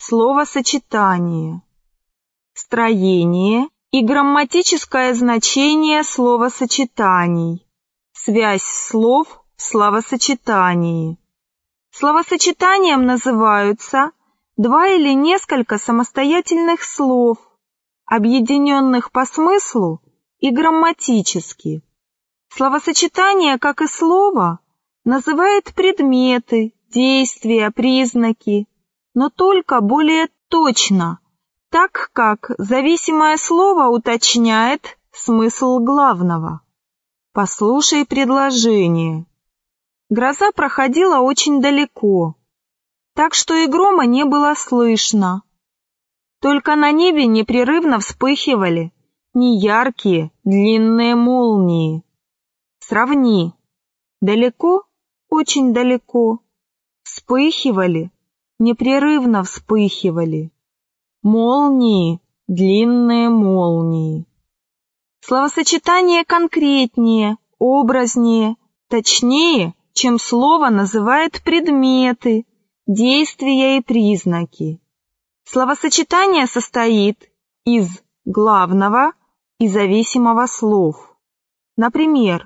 словосочетание. Строение и грамматическое значение словосочетаний. Связь слов в словосочетании. Словосочетанием называются два или несколько самостоятельных слов, объединенных по смыслу и грамматически. Словосочетание, как и слово, называет предметы, действия, признаки, но только более точно, так как зависимое слово уточняет смысл главного. Послушай предложение. Гроза проходила очень далеко, так что и грома не было слышно. Только на небе непрерывно вспыхивали неяркие длинные молнии. Сравни. Далеко, очень далеко. Вспыхивали, непрерывно вспыхивали. Молнии, длинные молнии. Словосочетание конкретнее, образнее, точнее, чем слово называет предметы, действия и признаки. Словосочетание состоит из главного и зависимого слов. Например,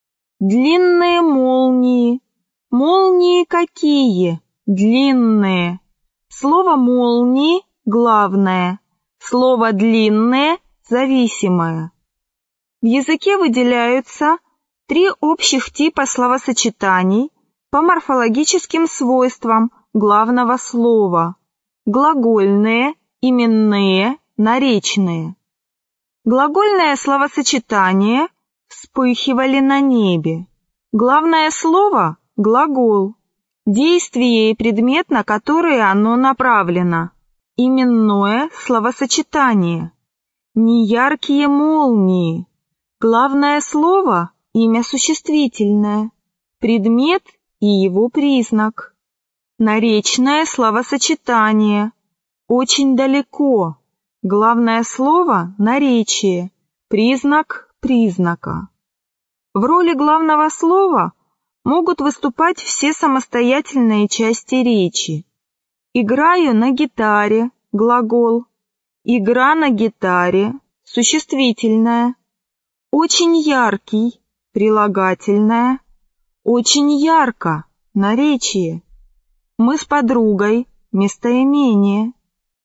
длинные молнии. Молнии какие? Длинные. Слово «молнии» – главное. Слово «длинные» – зависимое. В языке выделяются три общих типа словосочетаний по морфологическим свойствам главного слова: глагольные, именные, наречные. Глагольное словосочетание «вспыхивали на небе». Главное слово – глагол, действие и предмет, на которые оно направлено. Именное словосочетание «неяркие молнии». Главное слово – имя существительное, предмет и его признак. Наречное словосочетание «очень далеко». Главное слово – наречие, признак признака. В роли главного слова могут выступать все самостоятельные части речи. Играю на гитаре – глагол. Игра на гитаре – существительное. Очень яркий – прилагательное. Очень ярко – наречие. Мы с подругой – местоимение.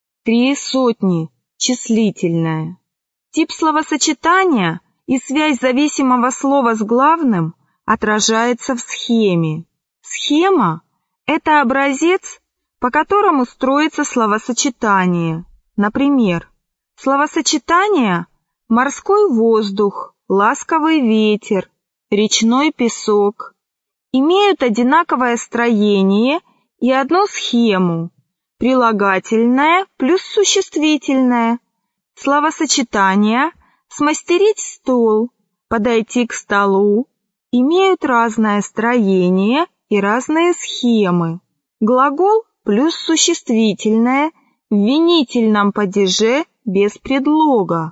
300 – числительное. Тип словосочетания и связь зависимого слова с главным отражается в схеме. Схема – это образец, по которому строится словосочетание. Например, словосочетания «морской воздух», «ласковый ветер», «речной песок» имеют одинаковое строение и одну схему – прилагательное плюс существительное. Словосочетания «смастерить стол», «подойти к столу» имеют разное строение и разные схемы. Глагол плюс существительное в винительном падеже без предлога.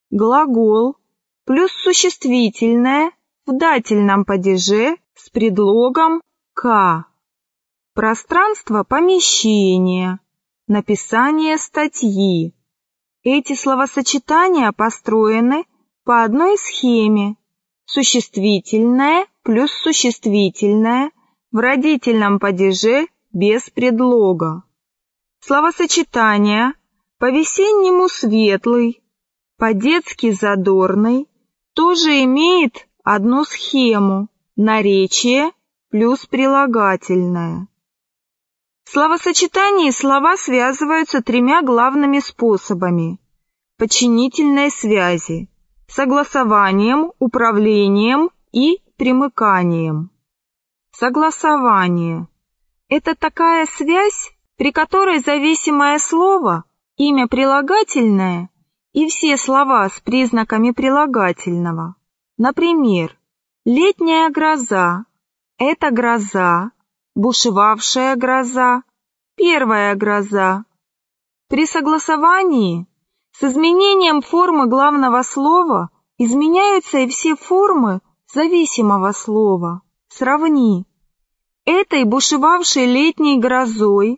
Глагол плюс существительное в дательном падеже с предлогом «ка». Пространство помещения, написание статьи. Эти словосочетания построены по одной схеме. Существительное плюс существительное в родительном падеже без предлога. Словосочетания по-весеннему светлый, по-детски задорный тоже имеет одну схему – наречие плюс прилагательное. В словосочетании слова связываются тремя главными способами – подчинительной связи, согласованием, управлением и примыканием. Согласование – это такая связь, при которой зависимое слово, имя прилагательное и все слова с признаками прилагательного. Например, летняя гроза – это гроза, бушевавшая гроза, первая гроза. При согласовании с изменением формы главного слова изменяются и все формы зависимого слова. Сравни. Этой бушевавшей летней грозой,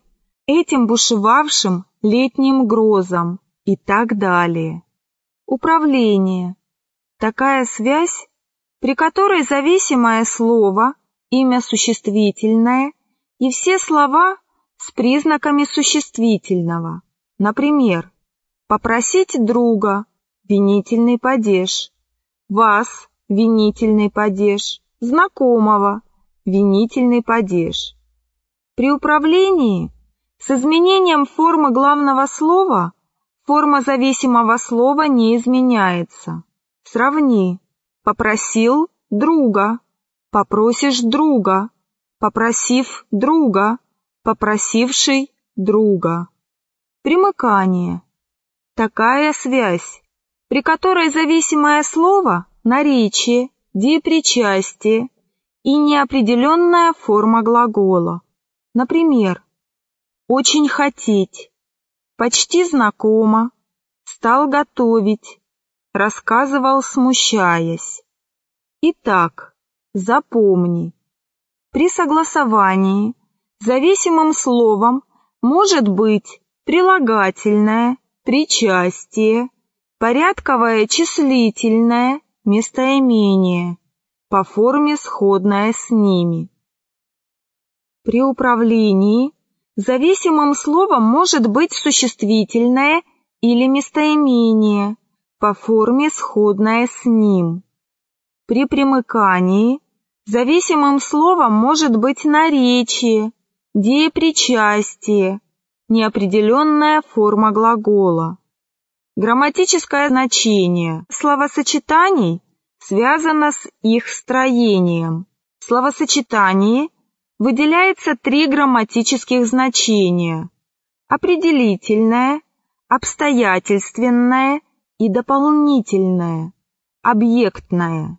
этим бушевавшим летним грозам и так далее. Управление. Такая связь, при которой зависимое слово, имя существительное и все слова с признаками существительного. Например, попросить друга, винительный падеж, вас, винительный падеж, знакомого, винительный падеж. При управлении с изменением формы главного слова форма зависимого слова не изменяется. Сравни. Попросил друга, попросишь друга, попросив друга, попросивший друга. Примыкание. Такая связь, при которой зависимое слово – наречие, деепричастие и неопределенная форма глагола. Например, очень хотеть, почти знакомо, стал готовить, рассказывал, смущаясь. Итак, запомни, при согласовании зависимым словом может быть прилагательное, причастие, порядковое числительное, местоимение, по форме сходное с ними. При управлении зависимым словом может быть существительное или местоимение, по форме сходное с ним. При примыкании зависимым словом может быть наречие, деепричастие, неопределенная форма глагола. Грамматическое значение словосочетаний связано с их строением. В словосочетании выделяется 3 грамматических значения – определительное, обстоятельственное и дополнительное, объектное.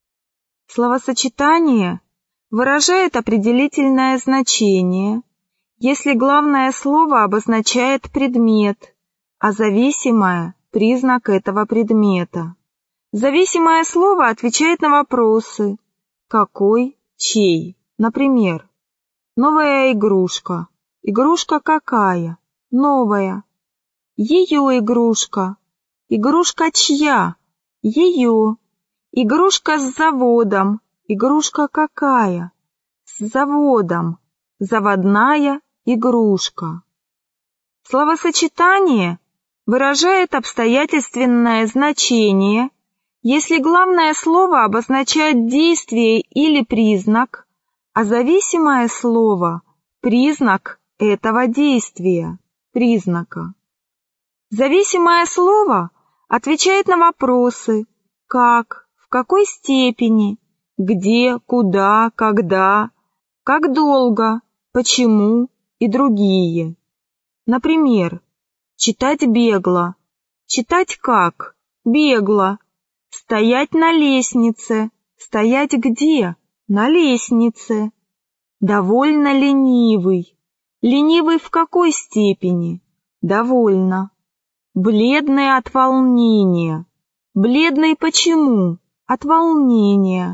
Словосочетание выражает определительное значение, если главное слово обозначает предмет, а зависимое – признак этого предмета. Зависимое слово отвечает на вопросы «какой?», «чей?». Например, новая игрушка. Игрушка какая? Новая. Ее игрушка. Игрушка чья? Ее. Игрушка с заводом. Игрушка какая? С заводом. Заводная игрушка. Словосочетание выражает обстоятельственное значение, если главное слово обозначает действие или признак, а зависимое слово – признак этого действия, признака. Зависимое слово отвечает на вопросы «как», «в какой степени», «где», «куда», «когда», «как долго», «почему» и другие. Например, читать бегло, читать как, бегло, стоять на лестнице, стоять где, на лестнице, довольно ленивый, ленивый в какой степени, довольно, бледный от волнения, бледный почему, от волнения.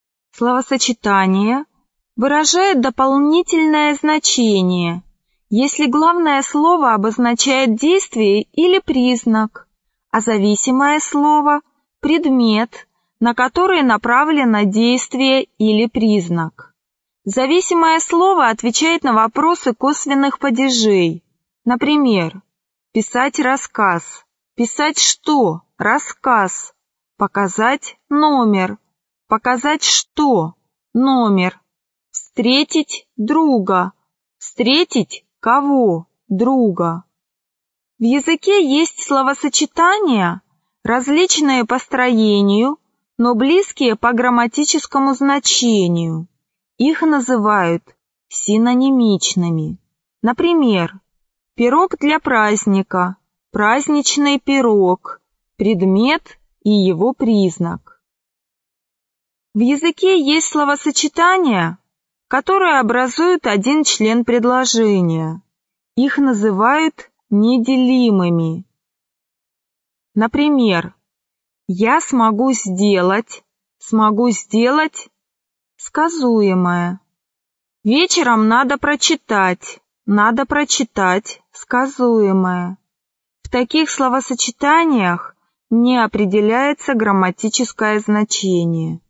Словосочетание выражает дополнительное значение, если главное слово обозначает действие или признак, а зависимое слово – предмет, на который направлено действие или признак. Зависимое слово отвечает на вопросы косвенных падежей. Например, писать рассказ, писать что, рассказ, показать номер, показать что, номер, встретить друга, встретить кого, друга. В языке есть словосочетания, различные по строению, но близкие по грамматическому значению. Их называют синонимичными. Например, пирог для праздника, праздничный пирог, предмет и его признак. В языке есть словосочетания, которые образуют один член предложения. Их называют неделимыми. Например, я смогу сделать сказуемое. Вечером надо прочитать, надо прочитать сказуемое. В таких словосочетаниях не определяется грамматическое значение.